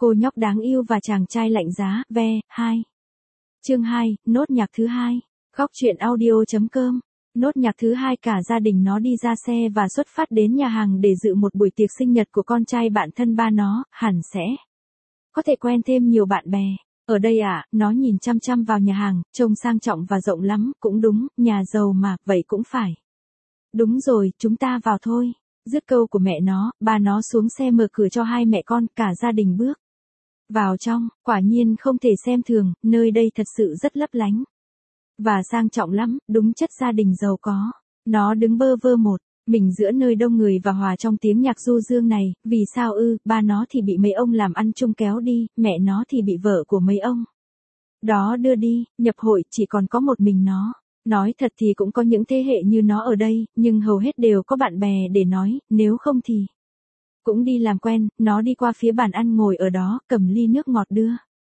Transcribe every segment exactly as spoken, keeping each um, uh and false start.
Cô nhóc đáng yêu và chàng trai lạnh giá, ve, hai. Chương hai, nốt nhạc thứ hai. Góc truyện audio.com. Nốt nhạc thứ hai, cả gia đình nó đi ra xe và xuất phát đến nhà hàng để dự một buổi tiệc sinh nhật của con trai bạn thân ba nó, hẳn sẽ có thể quen thêm nhiều bạn bè. Ở đây à, nó nhìn chăm chăm vào nhà hàng, trông sang trọng và rộng lắm, cũng đúng, nhà giàu mà, vậy cũng phải. Đúng rồi, chúng ta vào thôi. Dứt câu của mẹ nó, ba nó xuống xe mở cửa cho hai mẹ con, cả gia đình bước vào trong. Quả nhiên không thể xem thường, nơi đây thật sự rất lấp lánh và sang trọng lắm, đúng chất gia đình giàu có. Nó đứng bơ vơ một mình giữa nơi đông người và hòa trong tiếng nhạc du dương này. Vì sao ư? Ba nó thì bị mấy ông làm ăn chung kéo đi, mẹ nó thì bị vợ của mấy ông đó đưa đi. Nhập hội chỉ còn có một mình nó. Nói thật thì cũng có những thế hệ như nó ở đây, nhưng hầu hết đều có bạn bè để nói, nếu không thì cũng đi làm quen. Nó đi qua phía bàn ăn ngồi ở đó, cầm ly nước ngọt đưa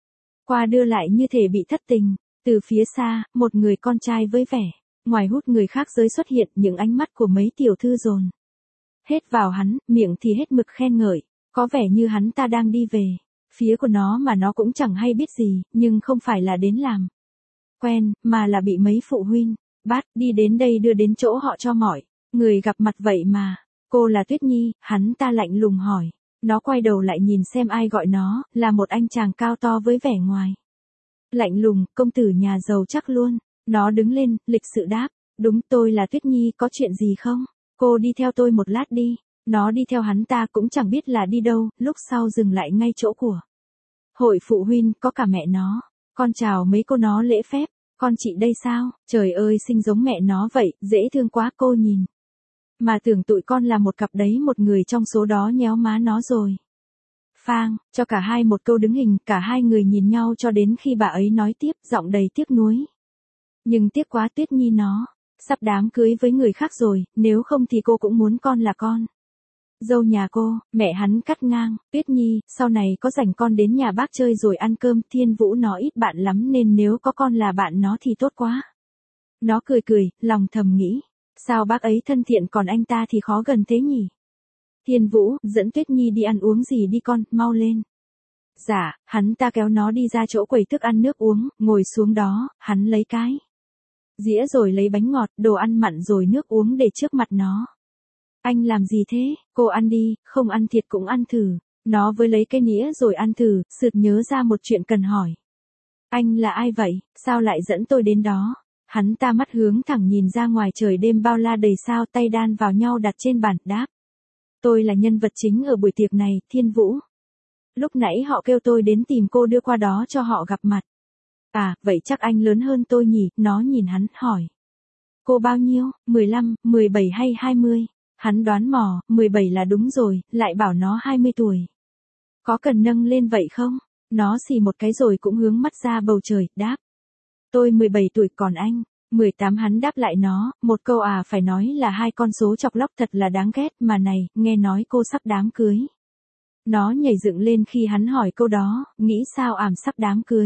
qua đưa lại như thể bị thất tình. Từ phía xa, một người con trai với vẻ ngoài hút người khác giới xuất hiện, những ánh mắt của mấy tiểu thư dồn hết vào hắn, miệng thì hết mực khen ngợi, có vẻ như hắn ta đang đi về phía của nó mà nó cũng chẳng hay biết gì, nhưng không phải là đến làm quen, mà là bị mấy phụ huynh bắt đi đến đây đưa đến chỗ họ cho mọi người gặp mặt. Vậy mà, cô là Tuyết Nhi, hắn ta lạnh lùng hỏi. Nó quay đầu lại nhìn xem ai gọi nó, là một anh chàng cao to với vẻ ngoài lạnh lùng, công tử nhà giàu chắc luôn. Nó đứng lên, lịch sự đáp, đúng, tôi là Tuyết Nhi, có chuyện gì không? Cô đi theo tôi một lát đi. Nó đi theo hắn ta cũng chẳng biết là đi đâu, lúc sau dừng lại ngay chỗ của hội phụ huynh, có cả mẹ nó. Con chào mấy cô nó lễ phép. Con chị đây sao? Trời ơi, xinh giống mẹ nó vậy, dễ thương quá. Cô nhìn mà tưởng tụi con là một cặp đấy. Một người trong số đó nhéo má nó rồi phang cho cả hai một câu đứng hình. Cả hai người nhìn nhau cho đến khi bà ấy nói tiếp, giọng đầy tiếc nuối. Nhưng tiếc quá, Tuyết Nhi nó sắp đám cưới với người khác rồi, nếu không thì cô cũng muốn con là con dâu nhà cô. Mẹ hắn cắt ngang, Tuyết Nhi, sau này có rảnh con đến nhà bác chơi rồi ăn cơm. Thiên Vũ nó ít bạn lắm nên nếu có con là bạn nó thì tốt quá. Nó cười cười, lòng thầm nghĩ, sao bác ấy thân thiện còn anh ta thì khó gần thế nhỉ? Thiên Vũ, dẫn Tuyết Nhi đi ăn uống gì đi con, mau lên. Dạ. Hắn ta kéo nó đi ra chỗ quầy thức ăn nước uống, ngồi xuống đó, hắn lấy cái dĩa rồi lấy bánh ngọt, đồ ăn mặn rồi nước uống để trước mặt nó. Anh làm gì thế? Cô ăn đi, không ăn thiệt cũng ăn thử. Nó với lấy cái nĩa rồi ăn thử, sực nhớ ra một chuyện cần hỏi. Anh là ai vậy? Sao lại dẫn tôi đến đó? Hắn ta mắt hướng thẳng nhìn ra ngoài trời đêm bao la đầy sao, tay đan vào nhau đặt trên bàn, đáp. Tôi là nhân vật chính ở buổi tiệc này, Thiên Vũ. Lúc nãy họ kêu tôi đến tìm cô đưa qua đó cho họ gặp mặt. À, vậy chắc anh lớn hơn tôi nhỉ? Nó nhìn hắn, hỏi. Cô bao nhiêu? mười lăm, mười bảy hay hai mươi? Hắn đoán mò, mười bảy là đúng rồi, lại bảo nó hai mươi tuổi. Có cần nâng lên vậy không? Nó xì một cái rồi cũng hướng mắt ra bầu trời, đáp. Tôi mười bảy tuổi, còn anh? mười tám. Hắn đáp lại nó, một câu à phải nói là hai con số chọc lóc thật là đáng ghét. Mà này, nghe nói cô sắp đám cưới. Nó nhảy dựng lên khi hắn hỏi câu đó, nghĩ sao ảm sắp đám cưới.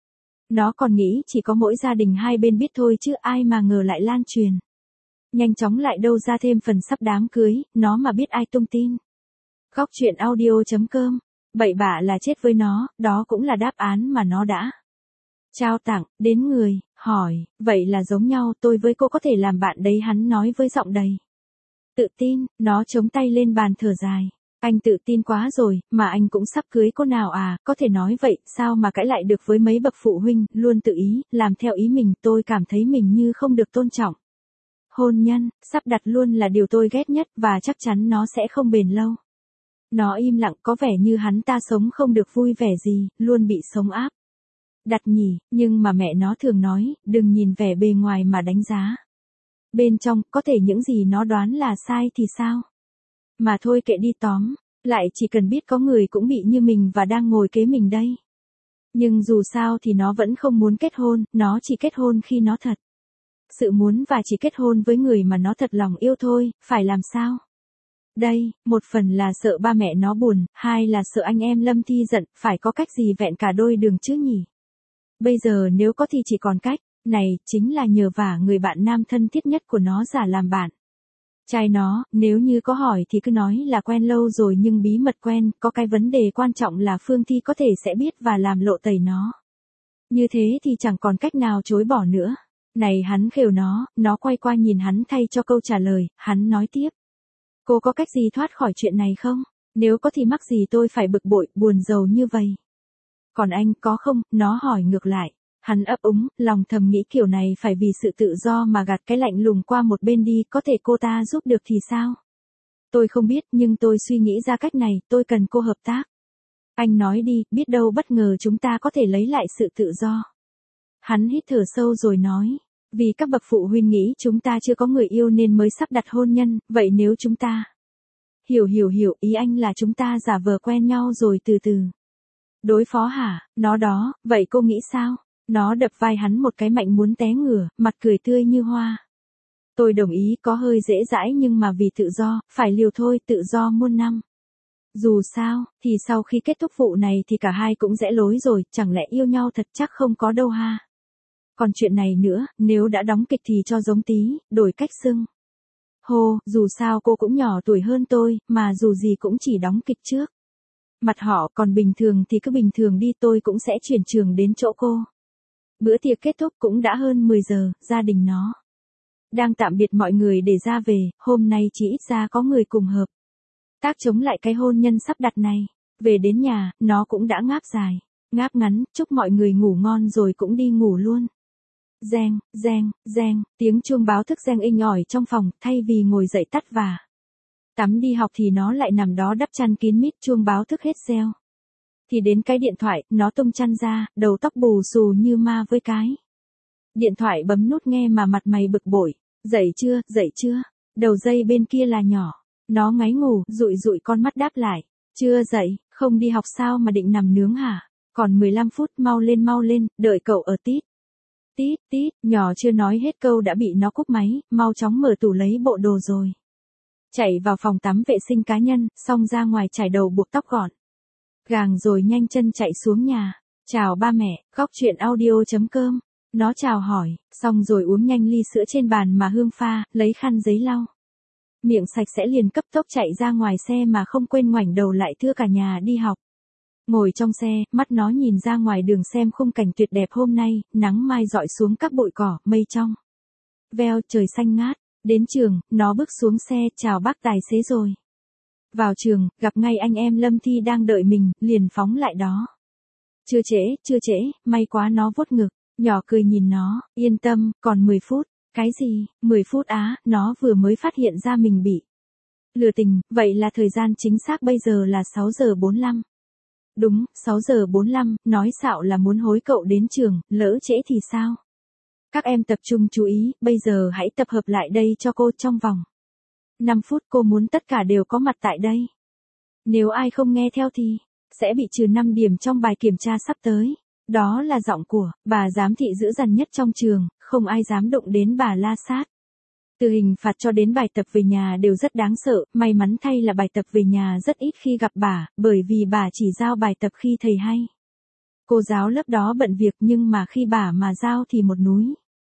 Nó còn nghĩ chỉ có mỗi gia đình hai bên biết thôi chứ ai mà ngờ lại lan truyền nhanh chóng, lại đâu ra thêm phần sắp đám cưới, nó mà biết ai tung tin. Góc truyện audio.com. Bậy bạ là chết với nó, đó cũng là đáp án mà nó đã trao tặng đến người hỏi. Vậy là giống nhau, tôi với cô có thể làm bạn đấy, hắn nói với giọng đầy tự tin. Nó chống tay lên bàn thở dài. Anh tự tin quá rồi, mà anh cũng sắp cưới cô nào à? Có thể nói vậy, sao mà cãi lại được với mấy bậc phụ huynh, luôn tự ý, làm theo ý mình. Tôi cảm thấy mình như không được tôn trọng. Hôn nhân, sắp đặt luôn là điều tôi ghét nhất, và chắc chắn nó sẽ không bền lâu. Nó im lặng, có vẻ như hắn ta sống không được vui vẻ gì, luôn bị sống áp đặt nhỉ. Nhưng mà mẹ nó thường nói, đừng nhìn vẻ bề ngoài mà đánh giá bên trong, có thể những gì nó đoán là sai thì sao? Mà thôi kệ đi, tóm lại chỉ cần biết có người cũng bị như mình và đang ngồi kế mình đây. Nhưng dù sao thì nó vẫn không muốn kết hôn, nó chỉ kết hôn khi nó thật sự muốn và chỉ kết hôn với người mà nó thật lòng yêu thôi. Phải làm sao? Đây, một phần là sợ ba mẹ nó buồn, hai là sợ anh em Lâm Thi giận, phải có cách gì vẹn cả đôi đường chứ nhỉ? Bây giờ nếu có thì chỉ còn cách này, chính là nhờ vả người bạn nam thân thiết nhất của nó giả làm bạn Trai nó, nếu như có hỏi thì cứ nói là quen lâu rồi nhưng bí mật quen, có cái vấn đề quan trọng là Phương Thi có thể sẽ biết và làm lộ tẩy nó. Như thế thì chẳng còn cách nào chối bỏ nữa. Này hắn khều nó, nó quay qua nhìn hắn thay cho câu trả lời, hắn nói tiếp. Cô có cách gì thoát khỏi chuyện này không? Nếu có thì mắc gì tôi phải bực bội, buồn rầu như vậy. Còn anh có không? Nó hỏi ngược lại. Hắn ấp úng, lòng thầm nghĩ kiểu này phải vì sự tự do mà gạt cái lạnh lùng qua một bên đi, có thể cô ta giúp được thì sao? Tôi không biết, nhưng tôi suy nghĩ ra cách này, tôi cần cô hợp tác. Anh nói đi, biết đâu bất ngờ chúng ta có thể lấy lại sự tự do. Hắn hít thở sâu rồi nói, vì các bậc phụ huynh nghĩ chúng ta chưa có người yêu nên mới sắp đặt hôn nhân, vậy nếu chúng ta... Hiểu hiểu hiểu, ý anh là chúng ta giả vờ quen nhau rồi từ từ. Đối phó hả? Nó đó, vậy cô nghĩ sao? Nó đập vai hắn một cái mạnh muốn té ngửa, mặt cười tươi như hoa. Tôi đồng ý, có hơi dễ dãi nhưng mà vì tự do, phải liều thôi, tự do muôn năm. Dù sao, thì sau khi kết thúc vụ này thì cả hai cũng rẽ lối rồi, chẳng lẽ yêu nhau thật chắc không có đâu ha. Còn chuyện này nữa, nếu đã đóng kịch thì cho giống tí, đổi cách xưng. Hồ, dù sao cô cũng nhỏ tuổi hơn tôi, mà dù gì cũng chỉ đóng kịch trước. Mặt họ còn bình thường thì cứ bình thường đi, tôi cũng sẽ chuyển trường đến chỗ cô. Bữa tiệc kết thúc cũng đã hơn mười giờ, gia đình nó đang tạm biệt mọi người để ra về, hôm nay chỉ ít ra có người cùng hợp tác chống lại cái hôn nhân sắp đặt này. Về đến nhà, nó cũng đã ngáp dài, ngáp ngắn, chúc mọi người ngủ ngon rồi cũng đi ngủ luôn. Reng, reng, reng, tiếng chuông báo thức reng inh ỏi trong phòng, thay vì ngồi dậy tắt và tắm đi học thì nó lại nằm đó đắp chăn kín mít, chuông báo thức hết reo. Thì đến cái điện thoại, nó tung chăn ra, đầu tóc bù xù như ma với cái điện thoại bấm nút nghe mà mặt mày bực bội. Dậy chưa, dậy chưa? Đầu dây bên kia là nhỏ. Nó ngáy ngủ, dụi dụi con mắt đáp lại. Chưa dậy, không đi học sao mà định nằm nướng hả? Còn mười lăm phút, mau lên mau lên, đợi cậu ở tít. Tít, tít, nhỏ chưa nói hết câu đã bị nó cúp máy, mau chóng mở tủ lấy bộ đồ rồi. Chạy vào phòng tắm vệ sinh cá nhân, xong ra ngoài chải đầu buộc tóc gọn gàng rồi nhanh chân chạy xuống nhà. Chào ba mẹ, góc chuyện audio chấm com. Nó chào hỏi, xong rồi uống nhanh ly sữa trên bàn mà Hương pha, lấy khăn giấy lau miệng sạch sẽ liền cấp tốc chạy ra ngoài xe mà không quên ngoảnh đầu lại thưa cả nhà đi học. Ngồi trong xe, mắt nó nhìn ra ngoài đường xem khung cảnh tuyệt đẹp hôm nay, nắng mai rọi xuống các bụi cỏ, mây trong veo, trời xanh ngát. Đến trường, nó bước xuống xe, chào bác tài xế rồi. Vào trường, gặp ngay anh em Lâm Thi đang đợi mình, liền phóng lại đó. Chưa trễ, chưa trễ, may quá, nó vuốt ngực, nhỏ cười nhìn nó, yên tâm, còn mười phút. Cái gì, mười phút á, nó vừa mới phát hiện ra mình bị lừa tình, vậy là thời gian chính xác bây giờ là sáu giờ bốn mươi lăm. Đúng, sáu giờ bốn mươi lăm, nói xạo là muốn hối cậu đến trường, lỡ trễ thì sao? Các em tập trung chú ý, bây giờ hãy tập hợp lại đây cho cô trong vòng năm phút, cô muốn tất cả đều có mặt tại đây. Nếu ai không nghe theo thì sẽ bị trừ năm điểm trong bài kiểm tra sắp tới. Đó là giọng của bà giám thị dữ dằn nhất trong trường, không ai dám đụng đến bà la sát. Từ hình phạt cho đến bài tập về nhà đều rất đáng sợ, may mắn thay là bài tập về nhà rất ít khi gặp bà, bởi vì bà chỉ giao bài tập khi thầy hay. Cô giáo lớp đó bận việc nhưng mà khi bà mà giao thì một núi.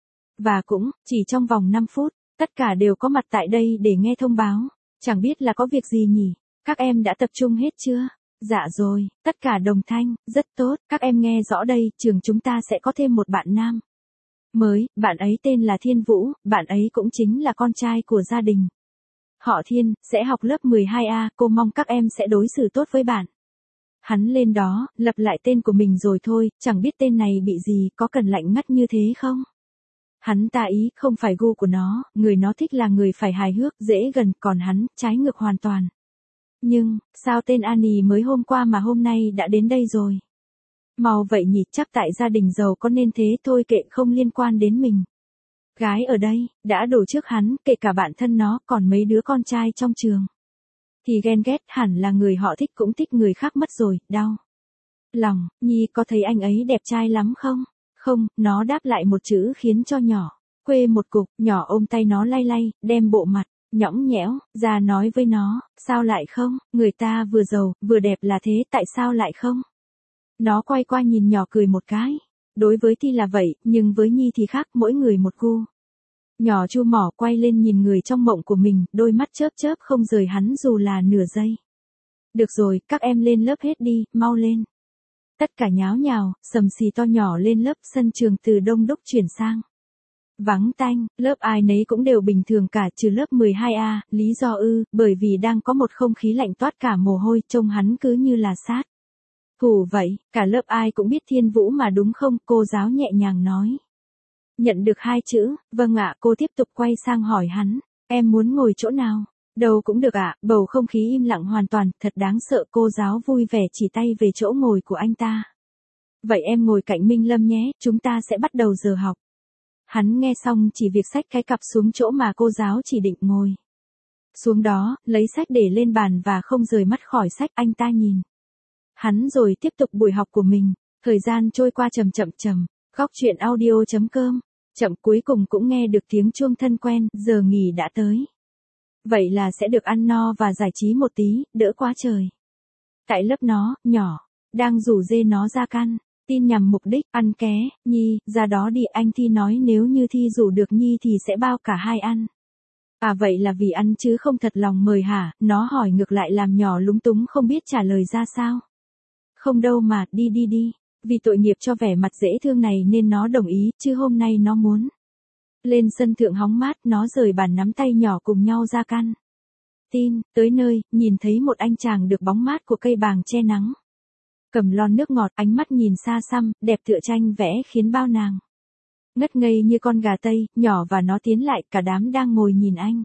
Và cũng, chỉ trong vòng năm phút, tất cả đều có mặt tại đây để nghe thông báo. Chẳng biết là có việc gì nhỉ? Các em đã tập trung hết chưa? Dạ rồi, tất cả đồng thanh, rất tốt, các em nghe rõ đây, trường chúng ta sẽ có thêm một bạn nam mới, bạn ấy tên là Thiên Vũ, bạn ấy cũng chính là con trai của gia đình họ Thiên, sẽ học lớp mười hai A, cô mong các em sẽ đối xử tốt với bạn. Hắn lên đó, lập lại tên của mình rồi thôi, chẳng biết tên này bị gì, có cần lạnh ngắt như thế không? Hắn ta ý, không phải gu của nó, người nó thích là người phải hài hước, dễ gần, còn hắn, trái ngược hoàn toàn. Nhưng, sao tên Annie mới hôm qua mà hôm nay đã đến đây rồi? Mau vậy nhỉ, chắc tại gia đình giàu có nên thế thôi, kệ, không liên quan đến mình. Gái ở đây, đã đổ trước hắn, kể cả bạn thân nó, còn mấy đứa con trai trong trường. Thì ghen ghét, hẳn là người họ thích cũng thích người khác mất rồi, đau lòng. Nhi có thấy anh ấy đẹp trai lắm không? Không, nó đáp lại một chữ khiến cho nhỏ quê một cục, nhỏ ôm tay nó lay lay, đem bộ mặt nhõng nhẽo ra nói với nó, sao lại không, người ta vừa giàu, vừa đẹp là thế, tại sao lại không? Nó quay qua nhìn nhỏ cười một cái. Đối với Thi là vậy, nhưng với Nhi thì khác, mỗi người một gu. Nhỏ Chu Mỏ quay lên nhìn người trong mộng của mình, đôi mắt chớp chớp không rời hắn dù là nửa giây. Được rồi, các em lên lớp hết đi, mau lên. Tất cả nháo nhào, sầm xì to nhỏ lên lớp, sân trường từ đông đúc chuyển sang vắng tanh, lớp ai nấy cũng đều bình thường cả trừ lớp mười hai A, lý do ư, bởi vì đang có một không khí lạnh toát cả mồ hôi, trông hắn cứ như là sát. Hù vậy, cả lớp ai cũng biết Thiên Vũ mà đúng không, cô giáo nhẹ nhàng nói. Nhận được hai chữ, vâng ạ, cô tiếp tục quay sang hỏi hắn, em muốn ngồi chỗ nào? Đâu cũng được ạ, bầu không khí im lặng hoàn toàn, thật đáng sợ, cô giáo vui vẻ chỉ tay về chỗ ngồi của anh ta. Vậy em ngồi cạnh Minh Lâm nhé, chúng ta sẽ bắt đầu giờ học. Hắn nghe xong chỉ việc xách cái cặp xuống chỗ mà cô giáo chỉ định ngồi. Xuống đó, lấy sách để lên bàn và không rời mắt khỏi sách, anh ta nhìn hắn rồi tiếp tục buổi học của mình. Thời gian trôi qua chậm chậm chậm, Góc truyện audio chấm com. Chậm cuối cùng cũng nghe được tiếng chuông thân quen, giờ nghỉ đã tới. Vậy là sẽ được ăn no và giải trí một tí, đỡ quá trời. Tại lớp nó, nhỏ, đang rủ dê nó ra căn, tin nhằm mục đích, ăn ké, Nhi, ra đó đi, anh Thi nói nếu như Thi rủ được Nhi thì sẽ bao cả hai ăn. À vậy là vì ăn chứ không thật lòng mời hả, nó hỏi ngược lại làm nhỏ lúng túng không biết trả lời ra sao. Không đâu mà, đi đi đi, vì tội nghiệp cho vẻ mặt dễ thương này nên nó đồng ý, chứ hôm nay nó muốn lên sân thượng hóng mát, nó rời bàn nắm tay nhỏ cùng nhau ra căn tin, tới nơi, nhìn thấy một anh chàng được bóng mát của cây bàng che nắng. Cầm lon nước ngọt, ánh mắt nhìn xa xăm, đẹp tựa tranh vẽ khiến bao nàng ngất ngây như con gà Tây, nhỏ và nó tiến lại, cả đám đang ngồi nhìn anh.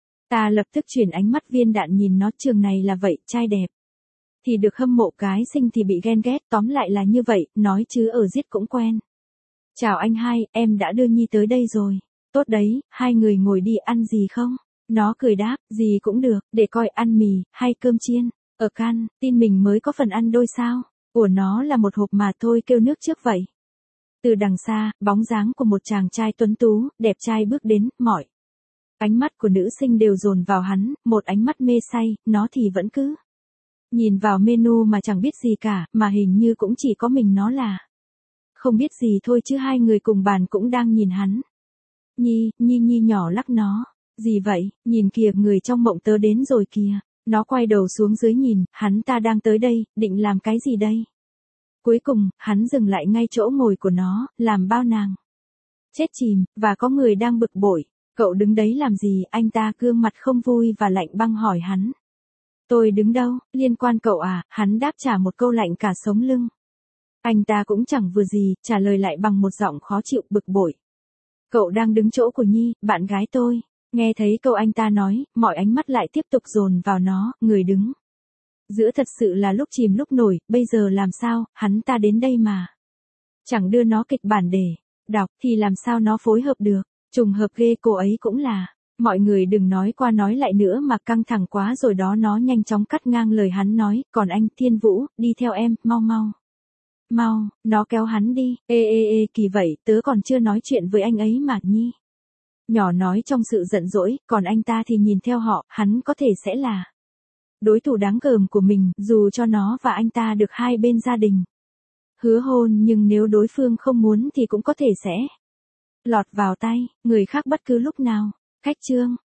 Ta lập tức chuyển ánh mắt viên đạn nhìn nó, trường này là vậy, trai đẹp thì được hâm mộ, cái xinh thì bị ghen ghét, tóm lại là như vậy, nói chứ ở giết cũng quen. Chào anh hai, em đã đưa Nhi tới đây rồi. Tốt đấy, hai người ngồi đi, ăn gì không? Nó cười đáp, gì cũng được, để coi ăn mì, hay cơm chiên. Ở căn, tin mình mới có phần ăn đôi sao? Ủa nó là một hộp mà thôi, kêu nước trước vậy. Từ đằng xa, bóng dáng của một chàng trai tuấn tú, đẹp trai bước đến, mọi ánh mắt của nữ sinh đều dồn vào hắn, một ánh mắt mê say, nó thì vẫn cứ nhìn vào menu mà chẳng biết gì cả, mà hình như cũng chỉ có mình nó là không biết gì thôi, chứ hai người cùng bàn cũng đang nhìn hắn. Nhi, Nhi Nhi nhỏ lắc nó. Gì vậy, nhìn kìa, người trong mộng tớ đến rồi kìa. Nó quay đầu xuống dưới nhìn, hắn ta đang tới đây, định làm cái gì đây? Cuối cùng, hắn dừng lại ngay chỗ ngồi của nó, làm bao nàng chết chìm, và có người đang bực bội. Cậu đứng đấy làm gì? Anh ta gương mặt không vui và lạnh băng hỏi hắn. Tôi đứng đâu, liên quan cậu à? Hắn đáp trả một câu lạnh cả sống lưng. Anh ta cũng chẳng vừa gì, trả lời lại bằng một giọng khó chịu, bực bội. Cậu đang đứng chỗ của Nhi, bạn gái tôi. Nghe thấy câu anh ta nói, mọi ánh mắt lại tiếp tục dồn vào nó, người đứng giữa thật sự là lúc chìm lúc nổi, bây giờ làm sao, hắn ta đến đây mà chẳng đưa nó kịch bản để đọc, thì làm sao nó phối hợp được, trùng hợp ghê, cô ấy cũng là. Mọi người đừng nói qua nói lại nữa mà, căng thẳng quá rồi đó. Nó nhanh chóng cắt ngang lời hắn nói, còn anh, Thiên Vũ, đi theo em, mau mau. Mau, nó kéo hắn đi, ê ê ê kỳ vậy, tớ còn chưa nói chuyện với anh ấy mà, Nhi. Nhỏ nói trong sự giận dỗi, còn anh ta thì nhìn theo họ, hắn có thể sẽ là đối thủ đáng gờm của mình, dù cho nó và anh ta được hai bên gia đình hứa hôn, nhưng nếu đối phương không muốn thì cũng có thể sẽ lọt vào tay người khác bất cứ lúc nào. Khách trương